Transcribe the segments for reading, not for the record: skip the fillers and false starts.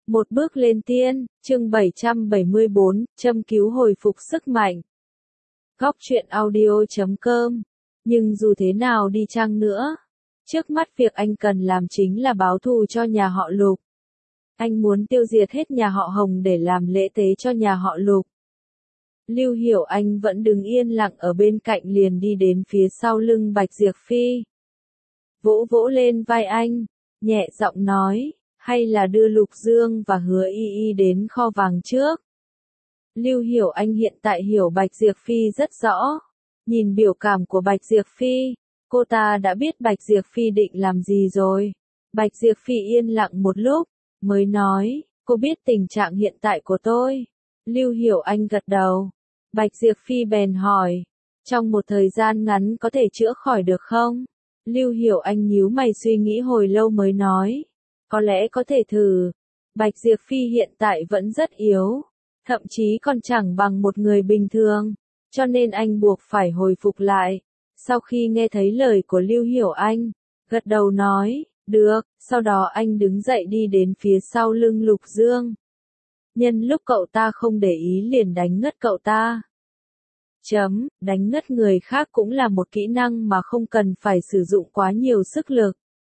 Một bước lên tiên, chương 774, châm cứu hồi phục sức mạnh. Góc truyện audio.com. Nhưng dù thế nào đi chăng nữa, trước mắt việc anh cần làm chính là báo thù cho nhà họ Lục. Anh muốn tiêu diệt hết nhà họ Hồng để làm lễ tế cho nhà họ Lục. Lưu Hiểu Anh vẫn đứng yên lặng ở bên cạnh, liền đi đến phía sau lưng Bạch Diệp Phi. Vỗ vỗ lên vai anh, nhẹ giọng nói, hay là đưa Lục Dương và Hứa Y Y đến kho vàng trước. Lưu Hiểu Anh hiện tại hiểu Bạch Diệp Phi rất rõ. Nhìn biểu cảm của Bạch Diệp Phi, cô ta đã biết Bạch Diệp Phi định làm gì rồi. Bạch Diệp Phi yên lặng một lúc, mới nói, cô biết tình trạng hiện tại của tôi. Lưu Hiểu Anh gật đầu. Bạch Diệp Phi bèn hỏi, trong một thời gian ngắn có thể chữa khỏi được không? Lưu Hiểu Anh nhíu mày suy nghĩ hồi lâu mới nói, có lẽ có thể thử. Bạch Diệp Phi hiện tại vẫn rất yếu, thậm chí còn chẳng bằng một người bình thường, cho nên anh buộc phải hồi phục lại. Sau khi nghe thấy lời của Lưu Hiểu Anh, gật đầu nói, được, sau đó anh đứng dậy đi đến phía sau lưng Lục Dương. Nhân lúc cậu ta không để ý liền đánh ngất cậu ta. Đánh ngất người khác cũng là một kỹ năng mà không cần phải sử dụng quá nhiều sức lực.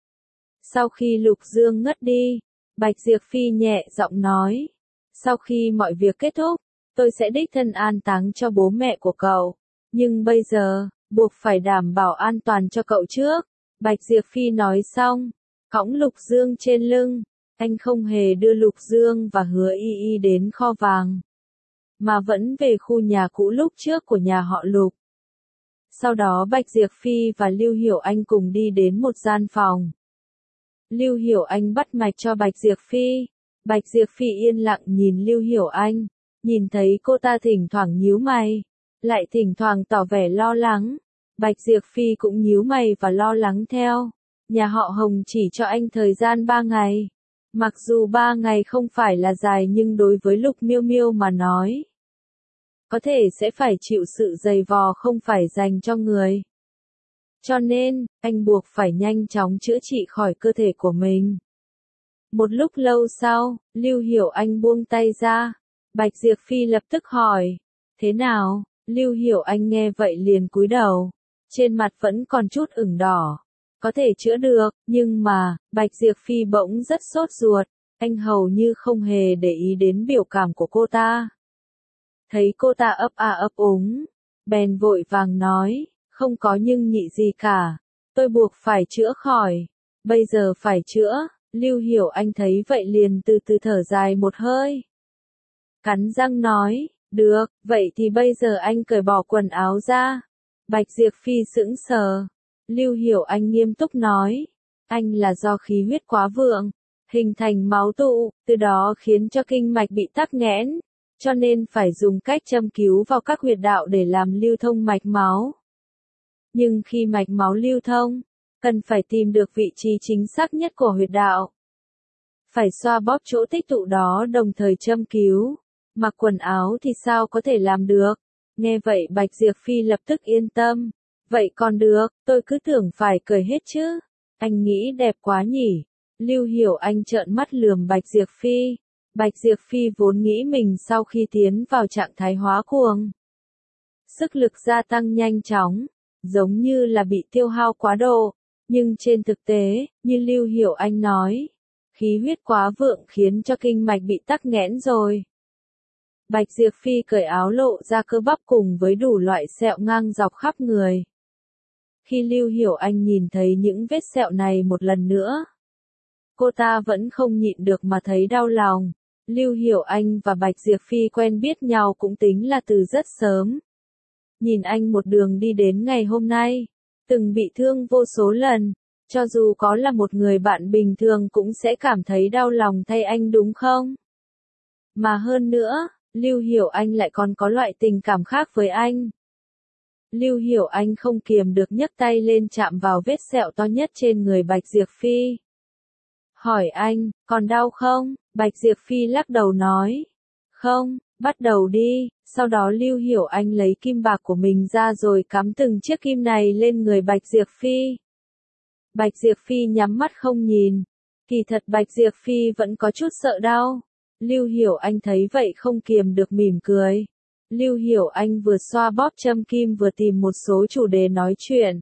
Sau khi Lục Dương ngất đi, Bạch Diệp Phi nhẹ giọng nói, sau khi mọi việc kết thúc, tôi sẽ đích thân an táng cho bố mẹ của cậu. Nhưng bây giờ, buộc phải đảm bảo an toàn cho cậu trước. Bạch Diệp Phi nói xong, cõng Lục Dương trên lưng, anh không hề đưa Lục Dương và Hứa Y Y đến kho vàng, mà vẫn về khu nhà cũ lúc trước của nhà họ Lục. Sau đó Bạch Diệp Phi và Lưu Hiểu Anh cùng đi đến một gian phòng. Lưu Hiểu Anh bắt mạch cho Bạch Diệp Phi. Bạch Diệp Phi yên lặng nhìn Lưu Hiểu Anh, nhìn thấy cô ta thỉnh thoảng nhíu mày, lại thỉnh thoảng tỏ vẻ lo lắng. Bạch Diệp Phi cũng nhíu mày và lo lắng theo. Nhà họ Hồng chỉ cho anh thời gian 3 ngày. Mặc dù 3 ngày không phải là dài nhưng đối với Lục Miêu Miêu mà nói, có thể sẽ phải chịu sự dày vò không phải dành cho người. Cho nên, anh buộc phải nhanh chóng chữa trị khỏi cơ thể của mình. Một lúc lâu sau, Lưu Hiểu Anh buông tay ra. Bạch Diệp Phi lập tức hỏi, thế nào? Lưu Hiểu Anh nghe vậy liền cúi đầu. Trên mặt vẫn còn chút ửng đỏ. Có thể chữa được, nhưng mà, Bạch Diệp Phi bỗng rất sốt ruột. Anh hầu như không hề để ý đến biểu cảm của cô ta. Thấy cô ta ấp a ấp úng, bèn vội vàng nói, không có nhưng nhị gì cả. Tôi buộc phải chữa khỏi. Bây giờ phải chữa. Lưu Hiểu Anh thấy vậy liền từ từ thở dài một hơi. Cắn răng nói, được, vậy thì bây giờ anh cởi bỏ quần áo ra. Bạch Diệp Phi sững sờ. Lưu Hiểu Anh nghiêm túc nói, anh là do khí huyết quá vượng, hình thành máu tụ, từ đó khiến cho kinh mạch bị tắc nghẽn, cho nên phải dùng cách châm cứu vào các huyệt đạo để làm lưu thông mạch máu. Nhưng khi mạch máu lưu thông, cần phải tìm được vị trí chính xác nhất của huyệt đạo. Phải xoa bóp chỗ tích tụ đó đồng thời châm cứu. Mặc quần áo thì sao có thể làm được? Nghe vậy Bạch Diệp Phi lập tức yên tâm. Vậy còn được, tôi cứ tưởng phải cởi hết chứ. Anh nghĩ đẹp quá nhỉ? Lưu Hiểu Anh trợn mắt lườm Bạch Diệp Phi. Bạch Diệp Phi vốn nghĩ mình sau khi tiến vào trạng thái hóa cuồng, sức lực gia tăng nhanh chóng, giống như là bị tiêu hao quá độ. Nhưng trên thực tế, như Lưu Hiểu Anh nói, khí huyết quá vượng khiến cho kinh mạch bị tắc nghẽn rồi. Bạch Diệp Phi cởi áo lộ ra cơ bắp cùng với đủ loại sẹo ngang dọc khắp người. Khi Lưu Hiểu Anh nhìn thấy những vết sẹo này một lần nữa, cô ta vẫn không nhịn được mà thấy đau lòng. Lưu Hiểu Anh và Bạch Diệp Phi quen biết nhau cũng tính là từ rất sớm. Nhìn anh một đường đi đến ngày hôm nay, từng bị thương vô số lần, cho dù có là một người bạn bình thường cũng sẽ cảm thấy đau lòng thay anh đúng không? Mà hơn nữa, Lưu Hiểu Anh lại còn có loại tình cảm khác với anh. Lưu Hiểu Anh không kiềm được nhấc tay lên chạm vào vết sẹo to nhất trên người Bạch Diệp Phi. Hỏi anh, còn đau không? Bạch Diệp Phi lắc đầu nói, không, bắt đầu đi. Sau đó Lưu Hiểu Anh lấy kim bạc của mình ra rồi cắm từng chiếc kim này lên người Bạch Diệp Phi. Bạch Diệp Phi nhắm mắt không nhìn. Kỳ thật Bạch Diệp Phi vẫn có chút sợ đau. Lưu Hiểu Anh thấy vậy không kiềm được mỉm cười. Lưu Hiểu Anh vừa xoa bóp châm kim vừa tìm một số chủ đề nói chuyện.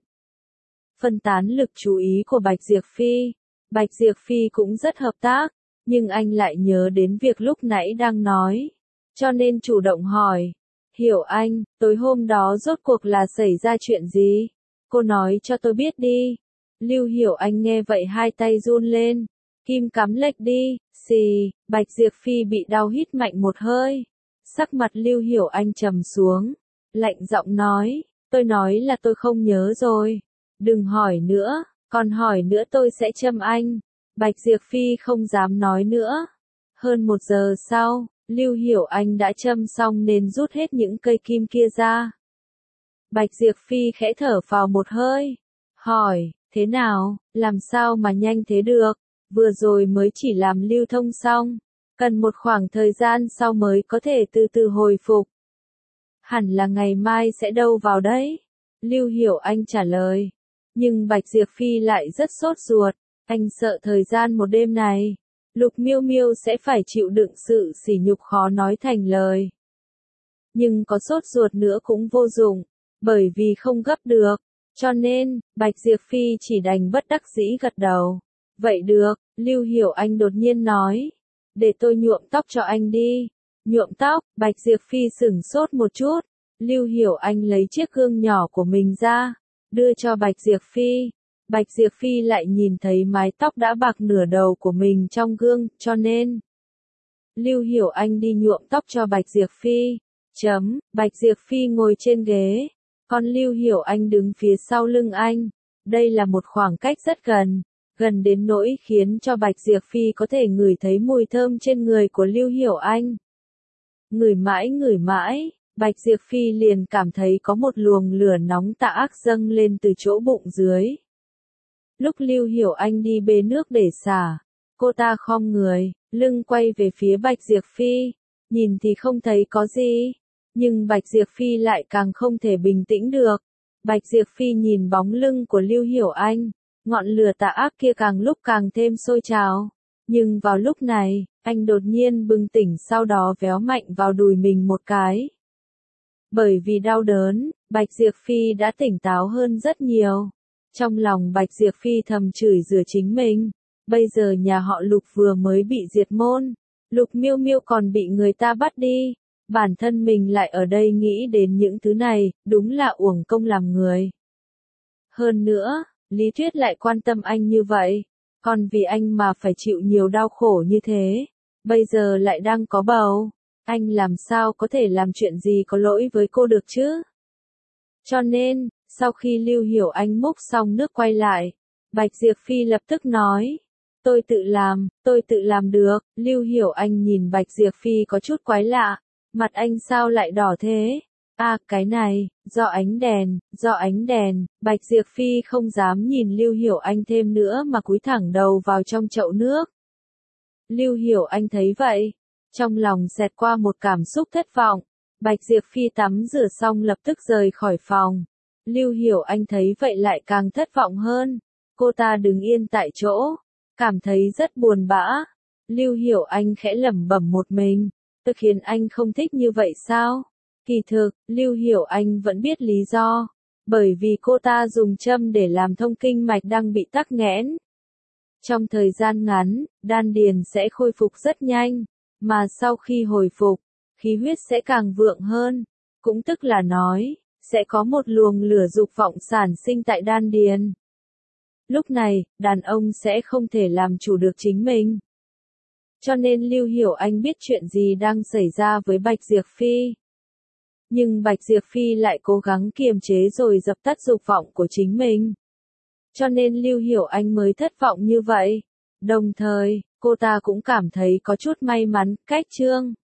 Phân tán lực chú ý của Bạch Diệp Phi. Bạch Diệp Phi cũng rất hợp tác, nhưng anh lại nhớ đến việc lúc nãy đang nói. Cho nên chủ động hỏi. Hiểu Anh, tối hôm đó rốt cuộc là xảy ra chuyện gì? Cô nói cho tôi biết đi. Lưu Hiểu Anh nghe vậy hai tay run lên. Kim cắm lệch đi, xì, Bạch Diệp Phi bị đau hít mạnh một hơi. Sắc mặt Lưu Hiểu Anh trầm xuống. Lạnh giọng nói, tôi nói là tôi không nhớ rồi. Đừng hỏi nữa, còn hỏi nữa tôi sẽ châm anh. Bạch Diệp Phi không dám nói nữa. Hơn 1 giờ sau, Lưu Hiểu Anh đã châm xong nên rút hết những cây kim kia ra. Bạch Diệp Phi khẽ thở phào một hơi. Hỏi, thế nào, làm sao mà nhanh thế được? Vừa rồi mới chỉ làm lưu thông xong. Cần một khoảng thời gian sau mới có thể từ từ hồi phục. Hẳn là ngày mai sẽ đâu vào đấy. Lưu Hiểu Anh trả lời. Nhưng Bạch Diệp Phi lại rất sốt ruột. Anh sợ thời gian một đêm này, Lục Miêu Miêu sẽ phải chịu đựng sự sỉ nhục khó nói thành lời. Nhưng có sốt ruột nữa cũng vô dụng, bởi vì không gấp được. Cho nên, Bạch Diệp Phi chỉ đành bất đắc dĩ gật đầu. Vậy được, Lưu Hiểu Anh đột nhiên nói. Để tôi nhuộm tóc cho anh đi. Nhuộm tóc, Bạch Diệp Phi sửng sốt một chút. Lưu Hiểu Anh lấy chiếc gương nhỏ của mình ra, đưa cho Bạch Diệp Phi. Bạch Diệp Phi lại nhìn thấy mái tóc đã bạc nửa đầu của mình trong gương, cho nên Lưu Hiểu Anh đi nhuộm tóc cho Bạch Diệp Phi. Bạch Diệp Phi ngồi trên ghế, còn Lưu Hiểu Anh đứng phía sau lưng anh. Đây là một khoảng cách rất gần, gần đến nỗi khiến cho Bạch Diệp Phi có thể ngửi thấy mùi thơm trên người của Lưu Hiểu Anh. Ngửi mãi, Bạch Diệp Phi liền cảm thấy có một luồng lửa nóng tà ác dâng lên từ chỗ bụng dưới. Lúc Lưu Hiểu Anh đi bê nước để xả, cô ta khom người, lưng quay về phía Bạch Diệp Phi, nhìn thì không thấy có gì, nhưng Bạch Diệp Phi lại càng không thể bình tĩnh được. Bạch Diệp Phi nhìn bóng lưng của Lưu Hiểu Anh, ngọn lửa tà ác kia càng lúc càng thêm sôi trào. Nhưng vào lúc này, anh đột nhiên bừng tỉnh, sau đó véo mạnh vào đùi mình một cái. Bởi vì đau đớn, Bạch Diệp Phi đã tỉnh táo hơn rất nhiều. Trong lòng Bạch Diệp Phi thầm chửi rủa chính mình. Bây giờ nhà họ Lục vừa mới bị diệt môn. Lục Miêu Miêu còn bị người ta bắt đi. Bản thân mình lại ở đây nghĩ đến những thứ này, đúng là uổng công làm người. Hơn nữa, Lý Tuyết lại quan tâm anh như vậy. Còn vì anh mà phải chịu nhiều đau khổ như thế. Bây giờ lại đang có bầu. Anh làm sao có thể làm chuyện gì có lỗi với cô được chứ? Cho nên, sau khi Lưu Hiểu Anh múc xong nước quay lại, Bạch Diệp Phi lập tức nói. Tôi tự làm được. Lưu Hiểu Anh nhìn Bạch Diệp Phi có chút quái lạ. Mặt anh sao lại đỏ thế? À, cái này, do ánh đèn, Bạch Diệp Phi không dám nhìn Lưu Hiểu Anh thêm nữa mà cúi thẳng đầu vào trong chậu nước. Lưu Hiểu Anh thấy vậy, trong lòng xẹt qua một cảm xúc thất vọng. Bạch Diệp Phi tắm rửa xong lập tức rời khỏi phòng. Lưu Hiểu Anh thấy vậy lại càng thất vọng hơn. Cô ta đứng yên tại chỗ, cảm thấy rất buồn bã. Lưu Hiểu Anh khẽ lẩm bẩm một mình. Tôi khiến anh không thích như vậy sao? Kỳ thực, Lưu Hiểu Anh vẫn biết lý do. Bởi vì cô ta dùng châm để làm thông kinh mạch đang bị tắc nghẽn. Trong thời gian ngắn, đan điền sẽ khôi phục rất nhanh. Mà sau khi hồi phục, khí huyết sẽ càng vượng hơn. Cũng tức là nói, sẽ có một luồng lửa dục vọng sản sinh tại đan điền. Lúc này, đàn ông sẽ không thể làm chủ được chính mình. Cho nên Lưu Hiểu Anh biết chuyện gì đang xảy ra với Bạch Diệp Phi. Nhưng Bạch Diệp Phi lại cố gắng kiềm chế rồi dập tắt dục vọng của chính mình. Cho nên Lưu Hiểu Anh mới thất vọng như vậy. Đồng thời, cô ta cũng cảm thấy có chút may mắn, cách chương